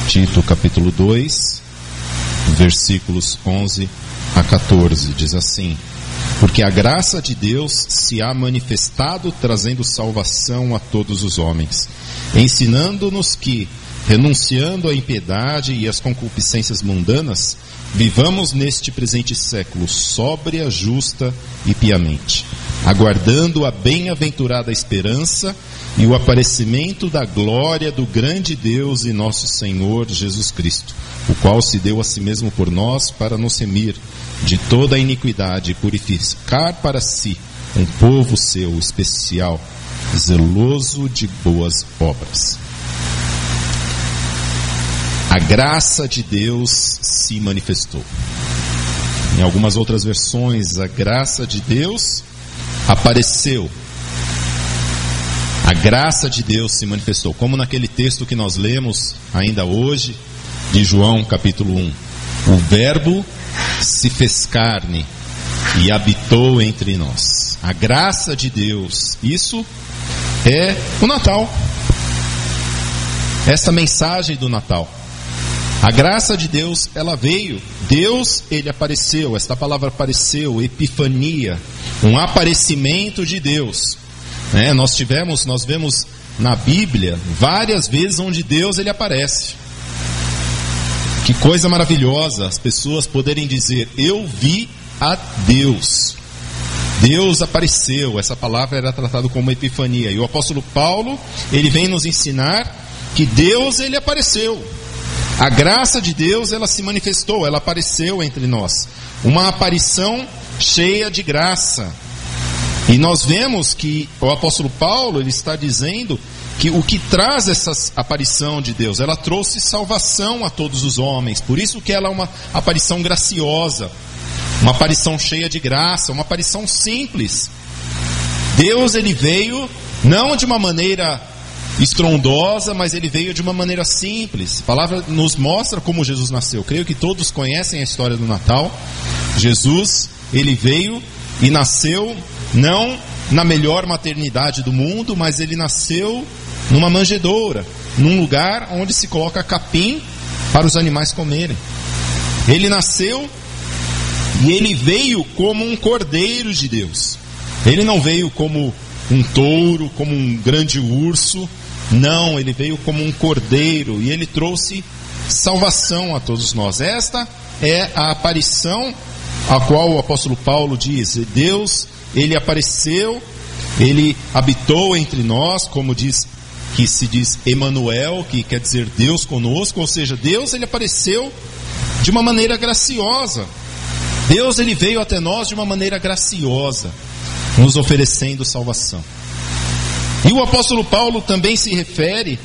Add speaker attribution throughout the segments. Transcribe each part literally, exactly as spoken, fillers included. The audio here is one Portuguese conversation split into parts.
Speaker 1: Tito capítulo dois, versículos onze a quatorze, diz assim: porque a graça de Deus se há manifestado, trazendo salvação a todos os homens, ensinando-nos que, renunciando à impiedade e às concupiscências mundanas, vivamos neste presente século sóbria, justa e piamente, aguardando a bem-aventurada esperança e o aparecimento da glória do grande Deus e nosso Senhor Jesus Cristo, o qual se deu a si mesmo por nós para nos remir de toda a iniquidade e purificar para si um povo seu especial, zeloso de boas obras. A graça de Deus se manifestou. Em algumas outras versões, a graça de Deus apareceu. A graça de Deus se manifestou, como naquele texto que nós lemos ainda hoje, de João capítulo um. O Verbo se fez carne e habitou entre nós. A graça de Deus, isso é o Natal. Essa mensagem do Natal. A graça de Deus, ela veio. Deus, ele apareceu. Esta palavra apareceu, epifania, um aparecimento de Deus. É, nós tivemos, nós vemos na Bíblia várias vezes onde Deus ele aparece. Que coisa maravilhosa as pessoas poderem dizer: eu vi a Deus. Deus apareceu. Essa palavra era tratada como epifania. E o apóstolo Paulo, ele vem nos ensinar que Deus ele apareceu. A graça de Deus, ela se manifestou, ela apareceu entre nós. Uma aparição cheia de graça. E nós vemos que o apóstolo Paulo, ele está dizendo que o que traz essa aparição de Deus, ela trouxe salvação a todos os homens. Por isso que ela é uma aparição graciosa, uma aparição cheia de graça, uma aparição simples. Deus, ele veio não de uma maneira estrondosa, mas ele veio de uma maneira simples. A palavra nos mostra como Jesus nasceu. Creio que todos conhecem a história do Natal. Jesus, ele veio e nasceu não na melhor maternidade do mundo, mas ele nasceu numa manjedoura, num lugar onde se coloca capim para os animais comerem. Ele nasceu e ele veio como um cordeiro de Deus. Ele não veio como um touro, como um grande urso. Não, ele veio como um cordeiro e ele trouxe salvação a todos nós. Esta é a aparição a qual o apóstolo Paulo diz: Deus, ele apareceu, ele habitou entre nós, como diz, que se diz Emanuel, que quer dizer Deus conosco. Ou seja, Deus ele apareceu de uma maneira graciosa. Deus ele veio até nós de uma maneira graciosa, nos oferecendo salvação. E o apóstolo Paulo também se refere,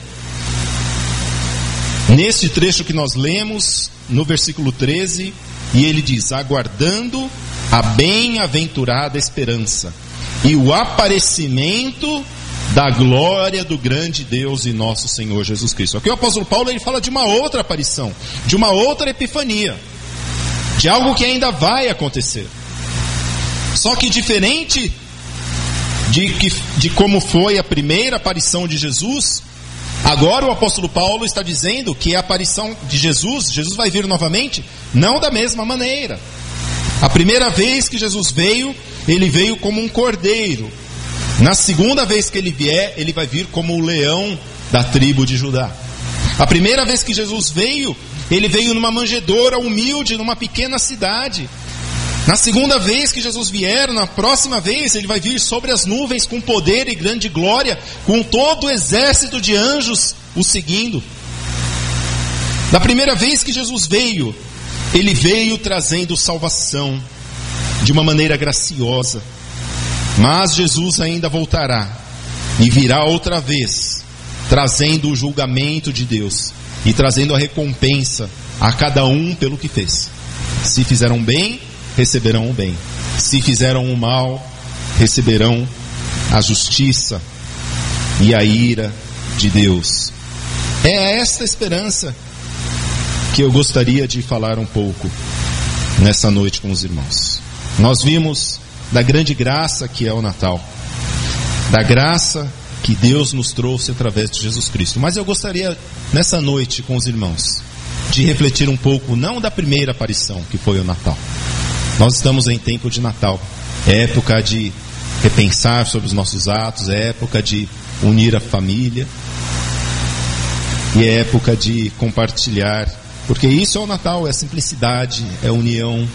Speaker 1: neste trecho que nós lemos, no versículo treze, e ele diz: aguardando a bem-aventurada esperança e o aparecimento da glória do grande Deus e nosso Senhor Jesus Cristo. Aqui o apóstolo Paulo ele fala de uma outra aparição, de uma outra epifania, de algo que ainda vai acontecer. Só que diferente de, que, de como foi a primeira aparição de Jesus, agora o apóstolo Paulo está dizendo que a aparição de Jesus, Jesus vai vir novamente, não da mesma maneira. A primeira vez que Jesus veio, ele veio como um cordeiro. Na segunda vez que ele vier, ele vai vir como o leão da tribo de Judá. A primeira vez que Jesus veio, ele veio numa manjedoura humilde, numa pequena cidade. Na segunda vez que Jesus vier, na próxima vez, ele vai vir sobre as nuvens com poder e grande glória, com todo o exército de anjos o seguindo. Da primeira vez que Jesus veio, ele veio trazendo salvação de uma maneira graciosa. Mas Jesus ainda voltará e virá outra vez, trazendo o julgamento de Deus e trazendo a recompensa a cada um pelo que fez. Se fizeram bem, receberão o bem. Se fizeram o mal, receberão a justiça e a ira de Deus. É esta esperança que eu gostaria de falar um pouco nessa noite com os irmãos. Nós vimos da grande graça que é o Natal, da graça que Deus nos trouxe através de Jesus Cristo. Mas eu gostaria, nessa noite com os irmãos, de refletir um pouco, não da primeira aparição, que foi o Natal. Nós estamos em tempo de Natal, é época de repensar sobre os nossos atos, é época de unir a família, e é época de compartilhar, porque isso é o Natal, é simplicidade, é união,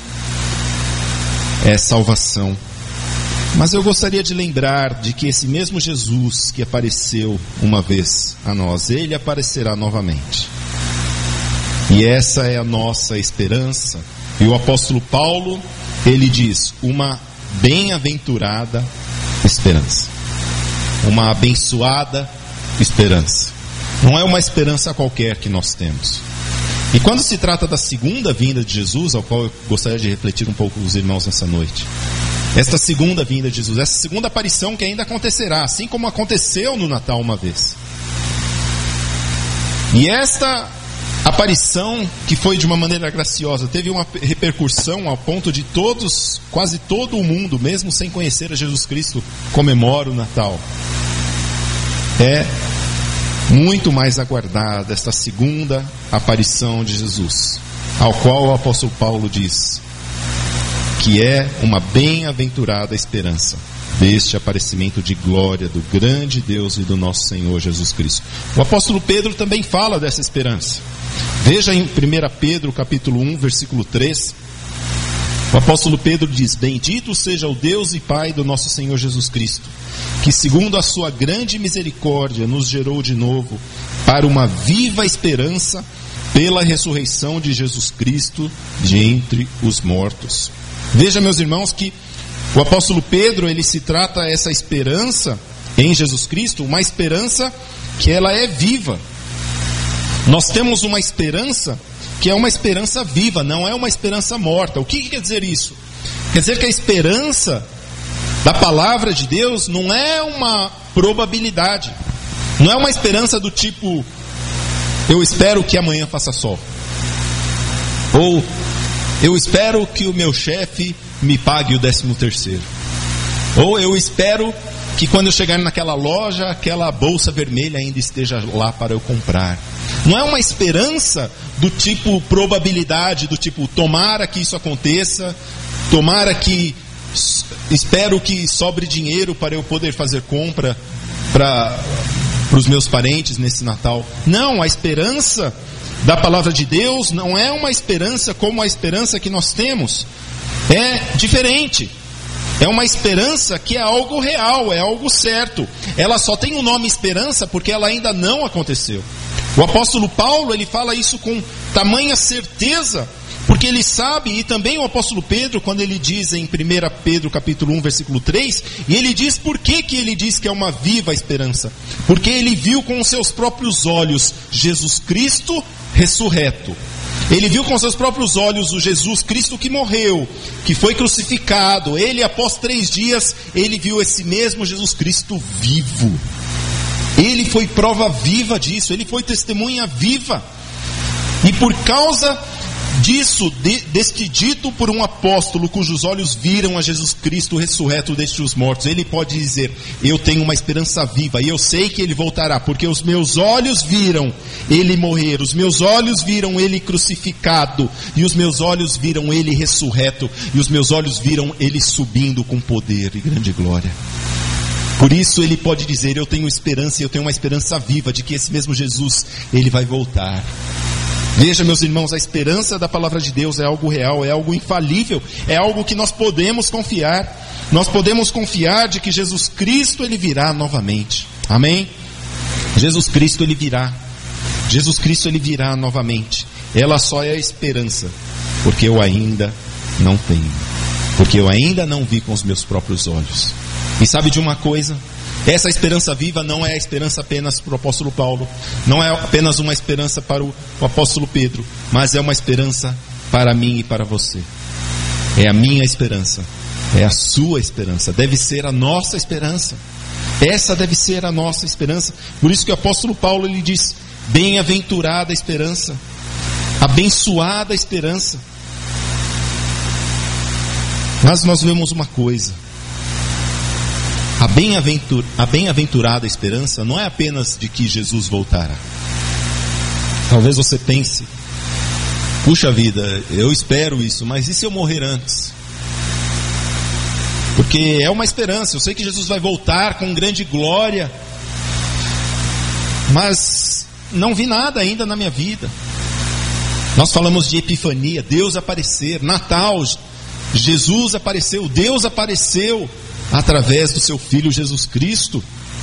Speaker 1: é salvação. Mas eu gostaria de lembrar de que esse mesmo Jesus que apareceu uma vez a nós, Ele aparecerá novamente. E essa é a nossa esperança. E o apóstolo Paulo, ele diz, uma bem-aventurada esperança. Uma abençoada esperança. Não é uma esperança qualquer que nós temos. E quando se trata da segunda vinda de Jesus, ao qual eu gostaria de refletir um pouco com os irmãos nessa noite, esta segunda vinda de Jesus, essa segunda aparição que ainda acontecerá, assim como aconteceu no Natal uma vez. E esta aparição, que foi de uma maneira graciosa, teve uma repercussão ao ponto de todos, quase todo o mundo, mesmo sem conhecer a Jesus Cristo, comemora o Natal. É muito mais aguardada esta segunda aparição de Jesus, ao qual o apóstolo Paulo diz que é uma bem-aventurada esperança deste aparecimento de glória do grande Deus e do nosso Senhor Jesus Cristo. O apóstolo Pedro também fala dessa esperança. Veja em primeira Pedro capítulo um, versículo três, o apóstolo Pedro diz: bendito seja o Deus e Pai do nosso Senhor Jesus Cristo, que segundo a sua grande misericórdia nos gerou de novo para uma viva esperança pela ressurreição de Jesus Cristo de entre os mortos. Veja, meus irmãos, que o apóstolo Pedro, ele se trata essa esperança em Jesus Cristo, uma esperança que ela é viva. Nós temos uma esperança que é uma esperança viva, não é uma esperança morta. O que quer dizer isso? Quer dizer que a esperança da palavra de Deus não é uma probabilidade, não é uma esperança do tipo, eu espero que amanhã faça sol, ou eu espero que o meu chefe me pague o décimo terceiro, ou eu espero que quando eu chegar naquela loja, aquela bolsa vermelha ainda esteja lá para eu comprar. Não é uma esperança do tipo probabilidade, do tipo tomara que isso aconteça, tomara que, espero que sobre dinheiro para eu poder fazer compra para os meus parentes nesse Natal. Não, a esperança da palavra de Deus não é uma esperança como a esperança que nós temos. É diferente. É uma esperança que é algo real, é algo certo. Ela só tem o nome esperança porque ela ainda não aconteceu. O apóstolo Paulo, ele fala isso com tamanha certeza, porque ele sabe, e também o apóstolo Pedro, quando ele diz em primeira Pedro capítulo um, versículo três, e ele diz por que que ele diz que é uma viva esperança. Porque ele viu com os seus próprios olhos Jesus Cristo ressurreto. Ele viu com seus próprios olhos o Jesus Cristo que morreu, que foi crucificado. Ele, após três dias, ele viu esse mesmo Jesus Cristo vivo. Ele foi prova viva disso, ele foi testemunha viva. E por causa disso, de, deste dito por um apóstolo cujos olhos viram a Jesus Cristo ressurreto dentre os mortos, ele pode dizer, eu tenho uma esperança viva e eu sei que ele voltará, porque os meus olhos viram ele morrer, os meus olhos viram ele crucificado, e os meus olhos viram ele ressurreto, e os meus olhos viram ele subindo com poder e grande glória. Por isso ele pode dizer, eu tenho esperança, e eu tenho uma esperança viva de que esse mesmo Jesus, ele vai voltar. Veja, meus irmãos, a esperança da palavra de Deus é algo real, é algo infalível, é algo que nós podemos confiar. Nós podemos confiar de que Jesus Cristo, ele virá novamente. Amém? Jesus Cristo, ele virá. Jesus Cristo, ele virá novamente. Ela só é a esperança, porque eu ainda não tenho. Porque eu ainda não vi com os meus próprios olhos. E sabe de uma coisa? Essa esperança viva não é a esperança apenas para o apóstolo Paulo, não é apenas uma esperança para o, o apóstolo Pedro, mas é uma esperança para mim e para você. É a minha esperança, é a sua esperança, deve ser a nossa esperança. Essa deve ser a nossa esperança. Por isso que o apóstolo Paulo, ele diz, bem-aventurada esperança, abençoada esperança. Mas nós vemos uma coisa, A, bem-aventur, a bem-aventurada esperança não é apenas de que Jesus voltará. Talvez você pense, puxa vida, eu espero isso, mas e se eu morrer antes? Porque é uma esperança, eu sei que Jesus vai voltar com grande glória, mas não vi nada ainda na minha vida. Nós falamos de Epifania, Deus aparecer, Natal, Jesus apareceu, Deus apareceu através do seu Filho Jesus Cristo.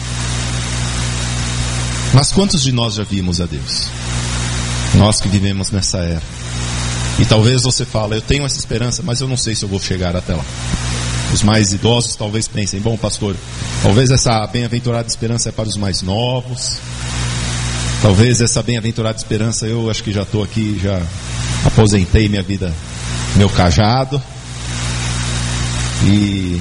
Speaker 1: Mas quantos de nós já vimos a Deus? Nós que vivemos nessa era. E talvez você fale, eu tenho essa esperança, mas eu não sei se eu vou chegar até lá. Os mais idosos talvez pensem, bom pastor, talvez essa bem-aventurada esperança é para os mais novos. Talvez essa bem-aventurada esperança, eu acho que já estou aqui, já aposentei minha vida, meu cajado. E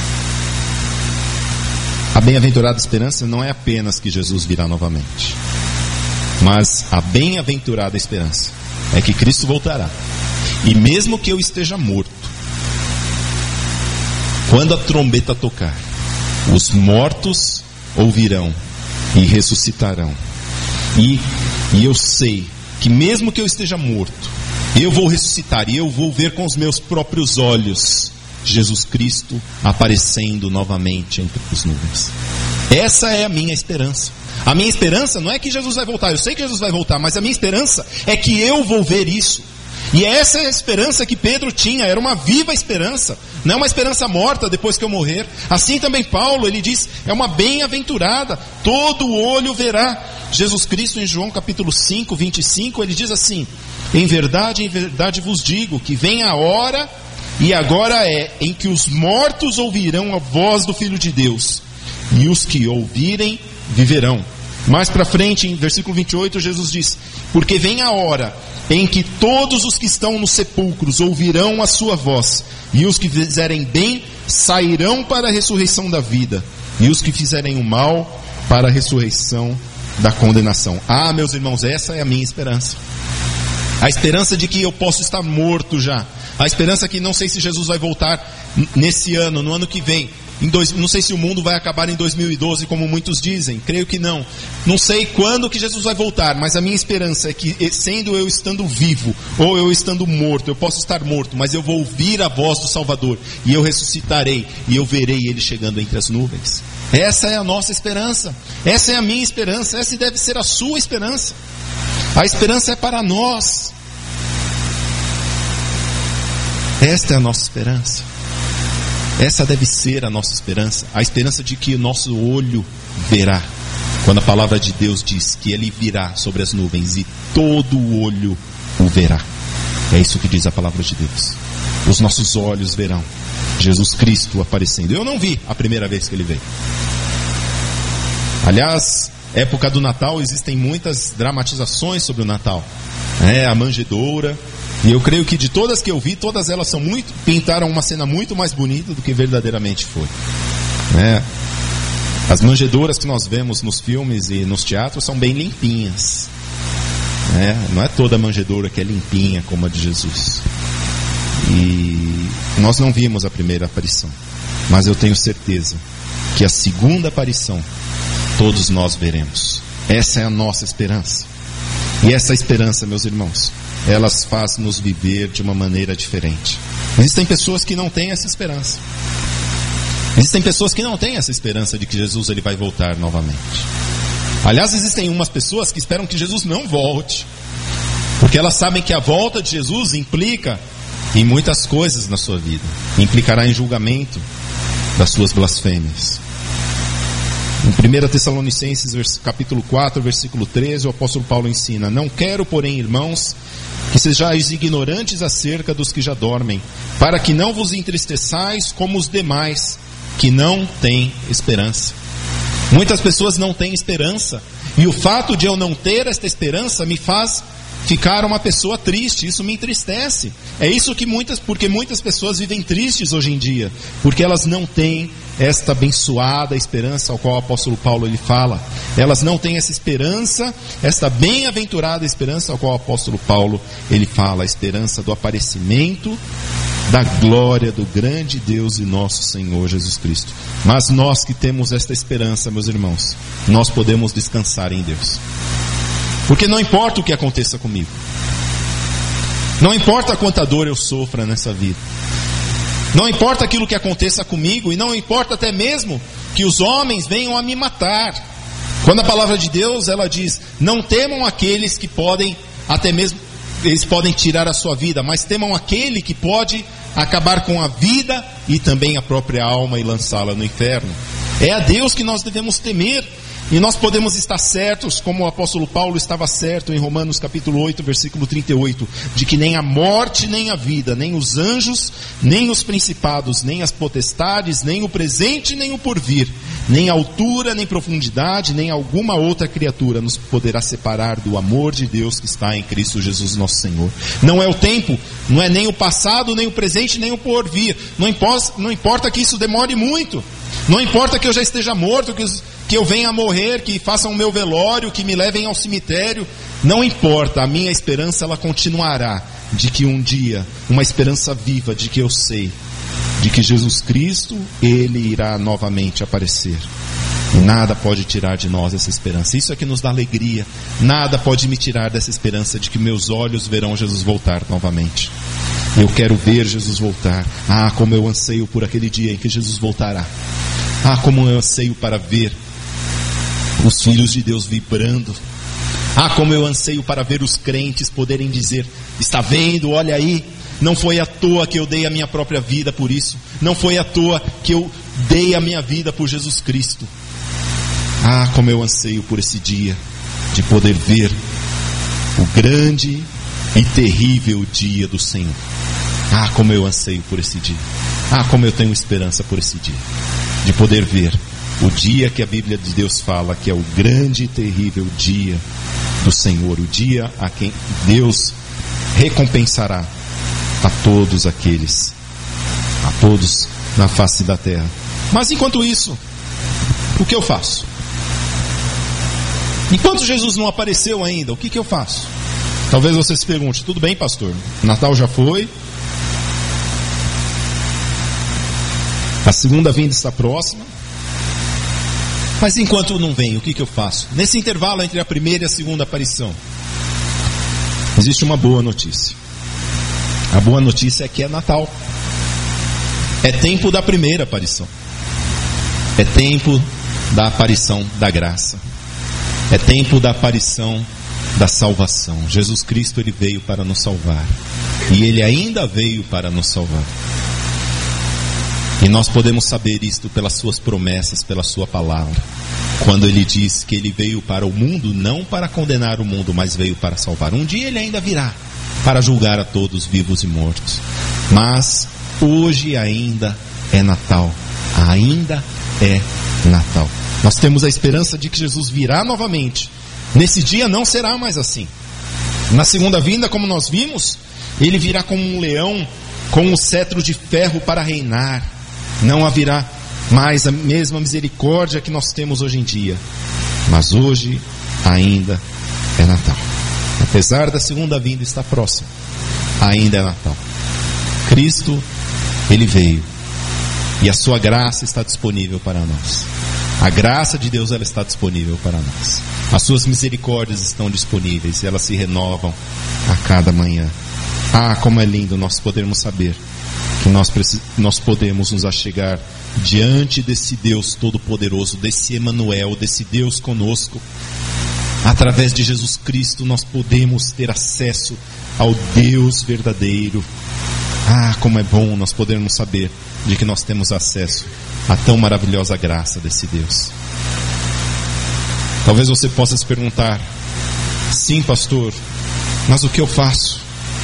Speaker 1: a bem-aventurada esperança não é apenas que Jesus virá novamente, mas a bem-aventurada esperança é que Cristo voltará. E mesmo que eu esteja morto, quando a trombeta tocar, os mortos ouvirão e ressuscitarão. E, e eu sei que mesmo que eu esteja morto, eu vou ressuscitar e eu vou ver com os meus próprios olhos Jesus Cristo aparecendo novamente entre as nuvens. Essa é a minha esperança. A minha esperança não é que Jesus vai voltar, eu sei que Jesus vai voltar, mas a minha esperança é que eu vou ver isso. E essa é a esperança que Pedro tinha, era uma viva esperança, não é uma esperança morta depois que eu morrer. Assim também Paulo, ele diz, é uma bem-aventurada, todo olho verá Jesus Cristo. Em João capítulo cinco, vinte e cinco, ele diz assim, em verdade, em verdade vos digo, que vem a hora, e agora é, em que os mortos ouvirão a voz do Filho de Deus, e os que ouvirem, viverão. Mais para frente, em versículo vinte e oito, Jesus diz, porque vem a hora em que todos os que estão nos sepulcros ouvirão a sua voz, e os que fizerem bem sairão para a ressurreição da vida, e os que fizerem o mal para a ressurreição da condenação. Ah, meus irmãos, essa é a minha esperança. A esperança de que eu posso estar morto já. A esperança que não sei se Jesus vai voltar nesse ano, no ano que vem. Em dois, não sei se o mundo vai acabar em dois mil e doze, como muitos dizem. Creio que não. Não sei quando que Jesus vai voltar, mas a minha esperança é que, sendo eu estando vivo, ou eu estando morto, eu posso estar morto, mas eu vou ouvir a voz do Salvador, e eu ressuscitarei, e eu verei Ele chegando entre as nuvens. Essa é a nossa esperança. Essa é a minha esperança. Essa deve ser a sua esperança. A esperança é para nós. Esta é a nossa esperança. Essa deve ser a nossa esperança. A esperança de que o nosso olho verá. Quando a palavra de Deus diz que Ele virá sobre as nuvens e todo o olho o verá. É isso que diz a palavra de Deus. Os nossos olhos verão Jesus Cristo aparecendo. Eu não vi a primeira vez que Ele veio. Aliás, época do Natal, existem muitas dramatizações sobre o Natal. É, a manjedoura. E eu creio que de todas que eu vi, todas elas são muito, pintaram uma cena muito mais bonita do que verdadeiramente foi. É, as manjedouras que nós vemos nos filmes e nos teatros são bem limpinhas. É, não é toda manjedoura que é limpinha como a de Jesus. E nós não vimos a primeira aparição, mas eu tenho certeza que a segunda aparição todos nós veremos. Essa é a nossa esperança. E essa esperança, meus irmãos, elas fazem nos viver de uma maneira diferente. Existem pessoas que não têm essa esperança. Existem pessoas que não têm essa esperança de que Jesus ele vai voltar novamente. Aliás, existem umas pessoas que esperam que Jesus não volte, porque elas sabem que a volta de Jesus implica em muitas coisas na sua vida. Implicará em julgamento das suas blasfêmias. Em primeira Tessalonicenses capítulo quatro, versículo treze, o apóstolo Paulo ensina: não quero, porém, irmãos, que sejais ignorantes acerca dos que já dormem, para que não vos entristeçais como os demais, que não têm esperança. Muitas pessoas não têm esperança, e o fato de eu não ter esta esperança me faz ficar uma pessoa triste. Isso me entristece. É isso que muitas, porque muitas pessoas vivem tristes hoje em dia, porque elas não têm esta abençoada esperança ao qual o apóstolo Paulo ele fala. Elas não têm essa esperança, esta bem-aventurada esperança ao qual o apóstolo Paulo ele fala, a esperança do aparecimento da glória do grande Deus e nosso Senhor Jesus Cristo. Mas nós que temos esta esperança, meus irmãos, nós podemos descansar em Deus. Porque não importa o que aconteça comigo, não importa quanta dor eu sofra nessa vida, não importa aquilo que aconteça comigo, e não importa até mesmo que os homens venham a me matar. Quando a palavra de Deus, ela diz, não temam aqueles que podem, até mesmo, eles podem tirar a sua vida, mas temam aquele que pode acabar com a vida e também a própria alma e lançá-la no inferno. É a Deus que nós devemos temer. E nós podemos estar certos, como o apóstolo Paulo estava certo em Romanos capítulo oito, versículo trinta e oito, de que nem a morte, nem a vida, nem os anjos, nem os principados, nem as potestades, nem o presente, nem o porvir, nem altura, nem profundidade, nem alguma outra criatura nos poderá separar do amor de Deus que está em Cristo Jesus nosso Senhor. Não é o tempo, não é nem o passado, nem o presente, nem o porvir. Não importa, não importa que isso demore muito. Não importa que eu já esteja morto, que, que eu venha a morrer, que façam o meu velório, que me levem ao cemitério. Não importa, a minha esperança ela continuará, de que um dia, uma esperança viva, de que eu sei, de que Jesus Cristo, Ele irá novamente aparecer. E nada pode tirar de nós essa esperança. Isso é que nos dá alegria. Nada pode me tirar dessa esperança de que meus olhos verão Jesus voltar novamente. Eu quero ver Jesus voltar. Ah, como eu anseio por aquele dia em que Jesus voltará. Ah, como eu anseio para ver os filhos de Deus vibrando. Ah, como eu anseio para ver os crentes poderem dizer, está vendo, olha aí, não foi à toa que eu dei a minha própria vida por isso. Não foi à toa que eu dei a minha vida por Jesus Cristo. Ah, como eu anseio por esse dia de poder ver o grande e terrível dia do Senhor. Ah, como eu anseio por esse dia. Ah, como eu tenho esperança por esse dia. De poder ver o dia que a Bíblia de Deus fala que é o grande e terrível dia do Senhor. O dia a quem Deus recompensará a todos aqueles, a todos na face da terra. Mas enquanto isso, o que eu faço? Enquanto Jesus não apareceu ainda, o que, que eu faço? Talvez você se pergunte, tudo bem, pastor, Natal já foi, a segunda vinda está próxima, mas enquanto não vem, o que, que eu faço? Nesse intervalo entre a primeira e a segunda aparição, existe uma boa notícia. A boa notícia é que é Natal. É tempo da primeira aparição. É tempo da aparição da graça. É tempo da aparição da salvação. Jesus Cristo, Ele veio para nos salvar. E Ele ainda veio para nos salvar. E nós podemos saber isto pelas suas promessas, pela sua palavra. Quando Ele diz que Ele veio para o mundo, não para condenar o mundo, mas veio para salvar. Um dia Ele ainda virá para julgar a todos, vivos e mortos. Mas hoje ainda é Natal. Ainda é Natal. Nós temos a esperança de que Jesus virá novamente. Nesse dia não será mais assim. Na segunda vinda, como nós vimos, Ele virá como um leão, com um cetro de ferro para reinar. Não haverá mais a mesma misericórdia que nós temos hoje em dia. Mas hoje ainda é Natal. Apesar da segunda vinda estar próxima, ainda é Natal. Cristo, Ele veio. E a sua graça está disponível para nós. A graça de Deus, ela está disponível para nós. As suas misericórdias estão disponíveis e elas se renovam a cada manhã. Ah, como é lindo nós podermos saber que nós, nós podemos nos achegar diante desse Deus Todo-Poderoso, desse Emanuel, desse Deus conosco. Através de Jesus Cristo nós podemos ter acesso ao Deus verdadeiro. Ah, como é bom nós podermos saber de que nós temos acesso a tão maravilhosa graça desse Deus. Talvez você possa se perguntar, sim, pastor, mas o que eu faço?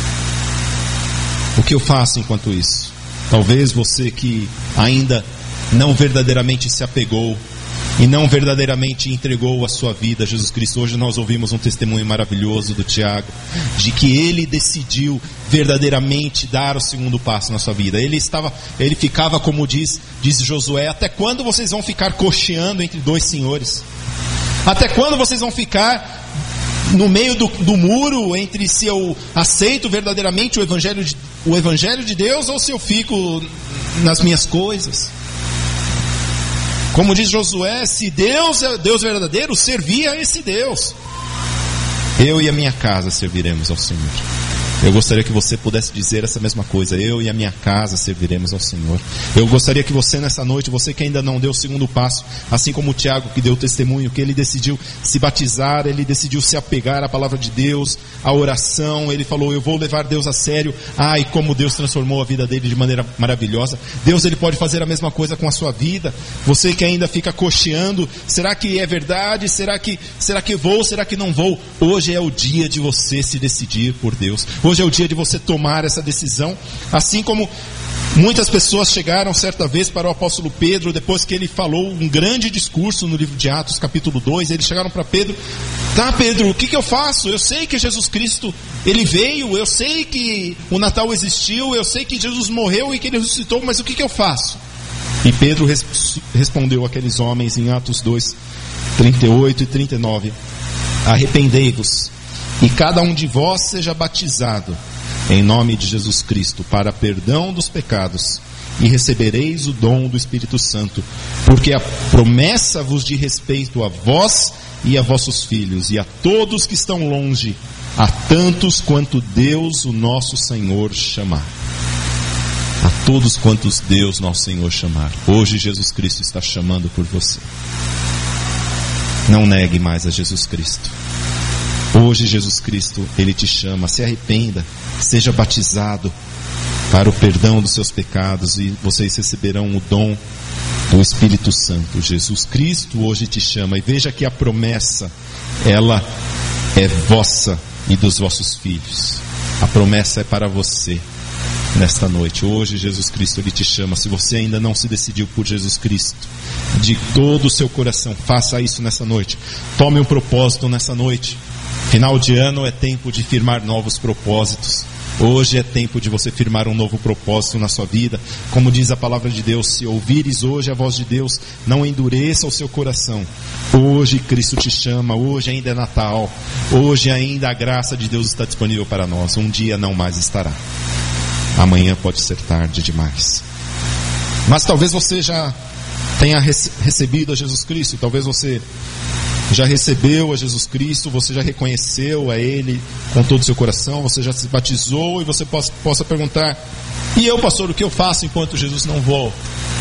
Speaker 1: O que eu faço enquanto isso? Talvez você que ainda não verdadeiramente se apegou e não verdadeiramente entregou a sua vida a Jesus Cristo. Hoje nós ouvimos um testemunho maravilhoso do Tiago, de que ele decidiu verdadeiramente dar o segundo passo na sua vida. Ele estava, ele ficava, como diz, diz Josué, até quando vocês vão ficar cocheando entre dois senhores? Até quando vocês vão ficar no meio do, do muro entre se eu aceito verdadeiramente o evangelho de, o Evangelho de Deus ou se eu fico nas minhas coisas. Como diz Josué, se Deus é Deus verdadeiro, servia a esse Deus. Eu e a minha casa serviremos ao Senhor. Eu gostaria que você pudesse dizer essa mesma coisa. Eu e a minha casa serviremos ao Senhor. Eu gostaria que você nessa noite, você que ainda não deu o segundo passo, assim como o Tiago que deu testemunho, que ele decidiu se batizar, ele decidiu se apegar à palavra de Deus, à oração, ele falou, eu vou levar Deus a sério. Ai, como Deus transformou a vida dele de maneira maravilhosa. Deus, ele pode fazer a mesma coisa com a sua vida. Você que ainda fica cocheando, será que é verdade? Será que, será que vou? Será que não vou? Hoje é o dia de você se decidir por Deus. Hoje é o dia de você tomar essa decisão, assim como muitas pessoas chegaram certa vez para o apóstolo Pedro, depois que ele falou um grande discurso no livro de Atos, capítulo dois, eles chegaram para Pedro, tá Pedro, o que que eu faço? Eu sei que Jesus Cristo, ele veio, eu sei que o Natal existiu, eu sei que Jesus morreu e que ele ressuscitou, mas o que que eu faço? E Pedro res- respondeu àqueles homens em Atos dois, trinta e oito e trinta e nove, arrependei-vos, e cada um de vós seja batizado em nome de Jesus Cristo para perdão dos pecados, e recebereis o dom do Espírito Santo, porque a promessa vos diz respeito a vós e a vossos filhos, e a todos que estão longe, a tantos quanto Deus, o nosso Senhor, chamar. A todos quantos Deus, nosso Senhor, chamar. Hoje Jesus Cristo está chamando por você. Não negue mais a Jesus Cristo. Hoje Jesus Cristo, Ele te chama, se arrependa, seja batizado para o perdão dos seus pecados e vocês receberão o dom do Espírito Santo. Jesus Cristo hoje te chama e veja que a promessa, ela é vossa e dos vossos filhos. A promessa é para você nesta noite. Hoje Jesus Cristo, Ele te chama. Se você ainda não se decidiu por Jesus Cristo, de todo o seu coração, faça isso nessa noite. Tome um propósito nessa noite. Final de ano é tempo de firmar novos propósitos. Hoje é tempo de você firmar um novo propósito na sua vida. Como diz a palavra de Deus, se ouvires hoje a voz de Deus, não endureça o seu coração. Hoje Cristo te chama, hoje ainda é Natal, hoje ainda a graça de Deus está disponível para nós. Um dia não mais estará. Amanhã pode ser tarde demais. Mas talvez você já tenha recebido a Jesus Cristo, talvez você já recebeu a Jesus Cristo, você já reconheceu a Ele com todo o seu coração, você já se batizou e você possa, possa perguntar, e eu, pastor, o que eu faço enquanto Jesus não volta?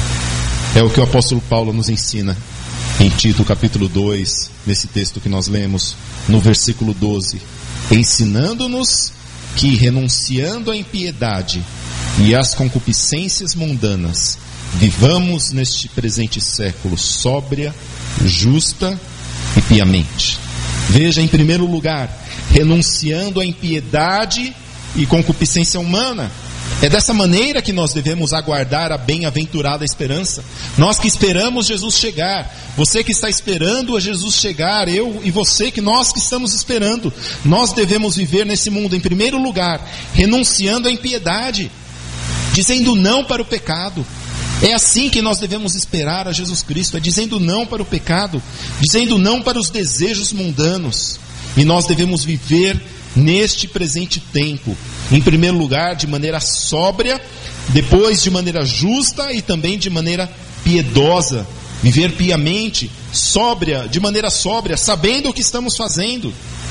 Speaker 1: É o que o apóstolo Paulo nos ensina em Tito capítulo dois, nesse texto que nós lemos, no versículo doze, ensinando-nos que renunciando à impiedade e às concupiscências mundanas, vivamos neste presente século sóbria, justa e piamente. Veja, em primeiro lugar, renunciando à impiedade e concupiscência humana. É dessa maneira que nós devemos aguardar a bem-aventurada esperança. Nós que esperamos Jesus chegar, você que está esperando a Jesus chegar, eu e você, que nós que estamos esperando, nós devemos viver nesse mundo, em primeiro lugar, renunciando à impiedade, dizendo não para o pecado. É assim que nós devemos esperar a Jesus Cristo, é dizendo não para o pecado, dizendo não para os desejos mundanos. E nós devemos viver neste presente tempo, em primeiro lugar de maneira sóbria, depois de maneira justa e também de maneira piedosa. Viver piamente, sóbria, de maneira sóbria, sabendo o que estamos fazendo,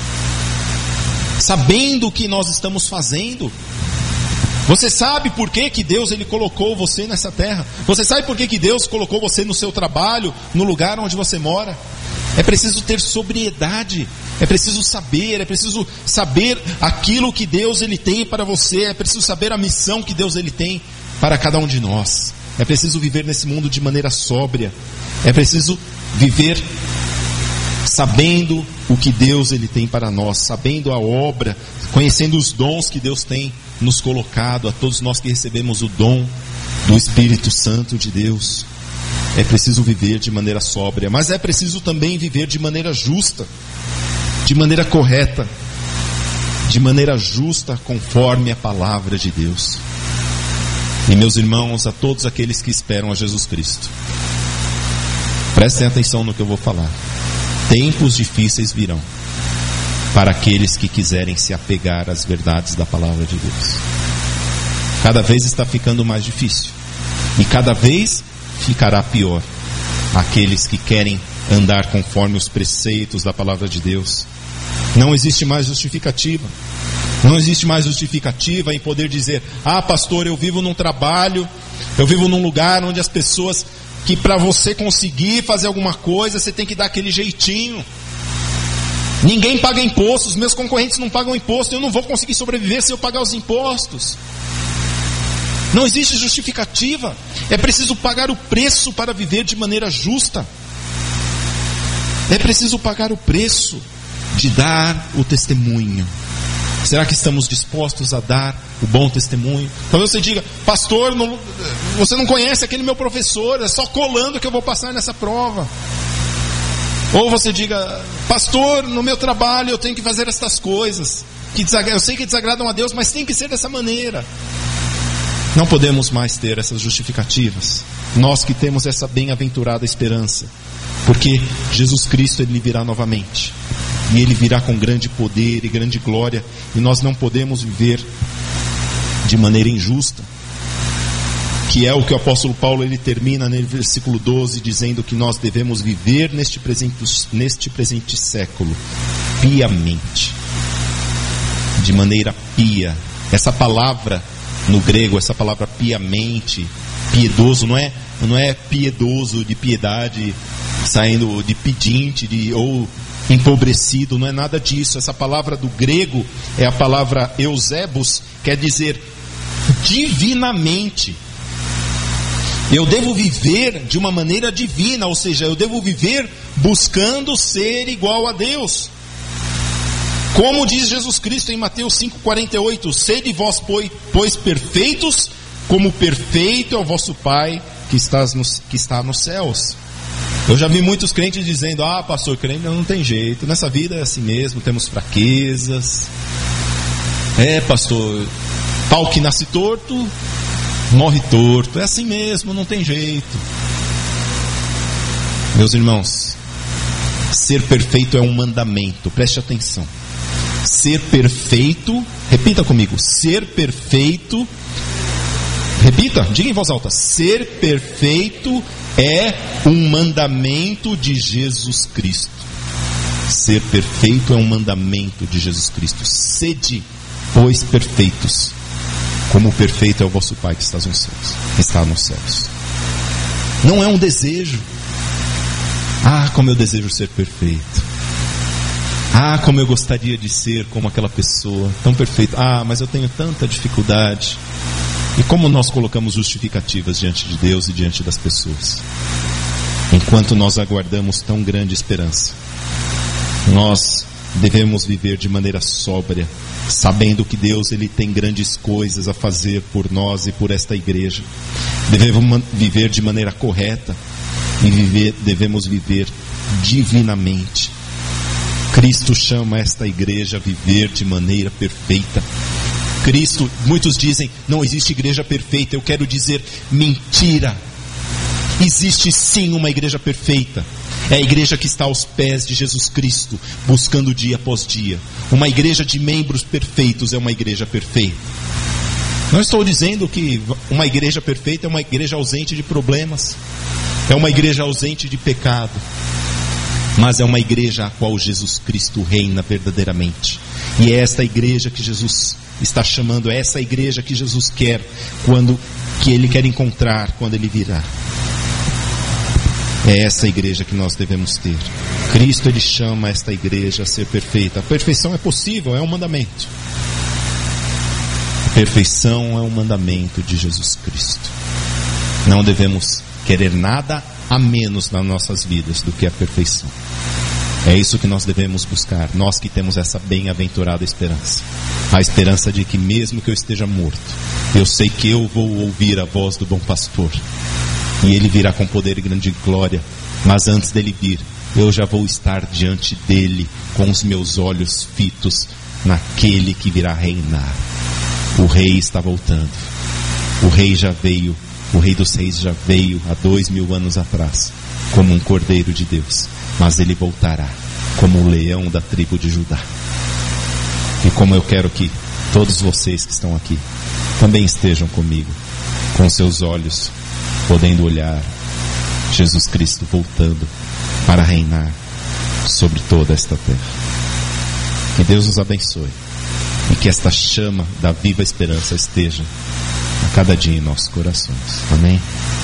Speaker 1: sabendo o que nós estamos fazendo. Você sabe por que que Deus ele colocou você nessa terra? Você sabe por que que Deus colocou você no seu trabalho, no lugar onde você mora? É preciso ter sobriedade, é preciso saber, é preciso saber aquilo que Deus ele tem para você, é preciso saber a missão que Deus ele tem para cada um de nós. É preciso viver nesse mundo de maneira sóbria, é preciso viver sabendo o que Deus ele tem para nós, sabendo a obra, conhecendo os dons que Deus tem nos colocado, a todos nós que recebemos o dom do Espírito Santo de Deus. É preciso viver de maneira sóbria, mas é preciso também viver de maneira justa, de maneira correta, de maneira justa, conforme a palavra de Deus. E meus irmãos, a todos aqueles que esperam a Jesus Cristo, prestem atenção no que eu vou falar. Tempos difíceis virão para aqueles que quiserem se apegar às verdades da palavra de Deus. Cada vez está ficando mais difícil. E cada vez ficará pior. Aqueles que querem andar conforme os preceitos da palavra de Deus. Não existe mais justificativa. Não existe mais justificativa em poder dizer: ah, pastor, eu vivo num trabalho, eu vivo num lugar onde as pessoas, que para você conseguir fazer alguma coisa, você tem que dar aquele jeitinho. Ninguém paga impostos, meus concorrentes não pagam imposto, eu não vou conseguir sobreviver se eu pagar os impostos. Não existe justificativa. É preciso pagar o preço para viver de maneira justa. É preciso pagar o preço de dar o testemunho. Será que estamos dispostos a dar o bom testemunho? Talvez você diga: pastor, não, você não conhece aquele meu professor, é só colando que eu vou passar nessa prova. Ou você diga: pastor, no meu trabalho eu tenho que fazer estas coisas, que eu sei que desagradam a Deus, mas tem que ser dessa maneira. Não podemos mais ter essas justificativas. Nós que temos essa bem-aventurada esperança, porque Jesus Cristo, Ele virá novamente. E Ele virá com grande poder e grande glória. E nós não podemos viver de maneira injusta. Que é o que o apóstolo Paulo ele termina no versículo doze, dizendo que nós devemos viver neste presente, neste presente século piamente. De maneira pia. Essa palavra no grego, essa palavra piamente, piedoso, não é, não é piedoso de piedade, saindo de pedinte, de, ou empobrecido, não é nada disso. Essa palavra do grego é a palavra eusebos, quer dizer divinamente. Eu devo viver de uma maneira divina, ou seja, eu devo viver buscando ser igual a Deus. Como diz Jesus Cristo em Mateus cinco, quarenta e oito, sede vós, pois, perfeitos, como perfeito é o vosso Pai que, estás nos, que está nos céus. Eu já vi muitos crentes dizendo: ah, pastor, crente não tem jeito, nessa vida é assim mesmo, temos fraquezas. É, pastor, pau que nasce torto, morre torto, é assim mesmo, não tem jeito. Meus irmãos, ser perfeito é um mandamento, preste atenção. Ser perfeito, repita comigo, ser perfeito, repita, diga em voz alta, ser perfeito é um mandamento de Jesus Cristo. Ser perfeito é um mandamento de Jesus Cristo. Sede, pois, perfeitos, como perfeito é o vosso Pai que está nos céus. Está nos céus. Não é um desejo. Ah, como eu desejo ser perfeito. Ah, como eu gostaria de ser como aquela pessoa tão perfeita. Ah, mas eu tenho tanta dificuldade. E como nós colocamos justificativas diante de Deus e diante das pessoas, enquanto nós aguardamos tão grande esperança. Nós devemos viver de maneira sóbria, sabendo que Deus ele tem grandes coisas a fazer por nós e por esta igreja. Devemos viver de maneira correta e viver, devemos viver divinamente. Cristo chama esta igreja a viver de maneira perfeita. Cristo, muitos dizem, não existe igreja perfeita. Eu quero dizer, mentira. Existe sim uma igreja perfeita. É a igreja que está aos pés de Jesus Cristo, buscando dia após dia. Uma igreja de membros perfeitos é uma igreja perfeita. Não estou dizendo que uma igreja perfeita é uma igreja ausente de problemas, é uma igreja ausente de pecado, mas é uma igreja a qual Jesus Cristo reina verdadeiramente. E é esta igreja que Jesus está chamando, é essa igreja que Jesus quer, quando, que Ele quer encontrar quando Ele virá. É essa igreja que nós devemos ter. Cristo Ele chama esta igreja a ser perfeita. A perfeição é possível, é um mandamento. A perfeição é um mandamento de Jesus Cristo. Não devemos querer nada a menos nas nossas vidas do que a perfeição. É isso que nós devemos buscar, nós que temos essa bem-aventurada esperança. A esperança de que mesmo que eu esteja morto, eu sei que eu vou ouvir a voz do bom pastor. E Ele virá com poder e grande glória. Mas antes dele vir, eu já vou estar diante dele, com os meus olhos fitos naquele que virá reinar. O rei está voltando. O rei já veio. O rei dos reis já veio há dois mil anos atrás, como um cordeiro de Deus. Mas ele voltará como o leão da tribo de Judá. E como eu quero que todos vocês que estão aqui também estejam comigo, com seus olhos podendo olhar Jesus Cristo voltando para reinar sobre toda esta terra. Que Deus nos abençoe e que esta chama da viva esperança esteja a cada dia em nossos corações. Amém?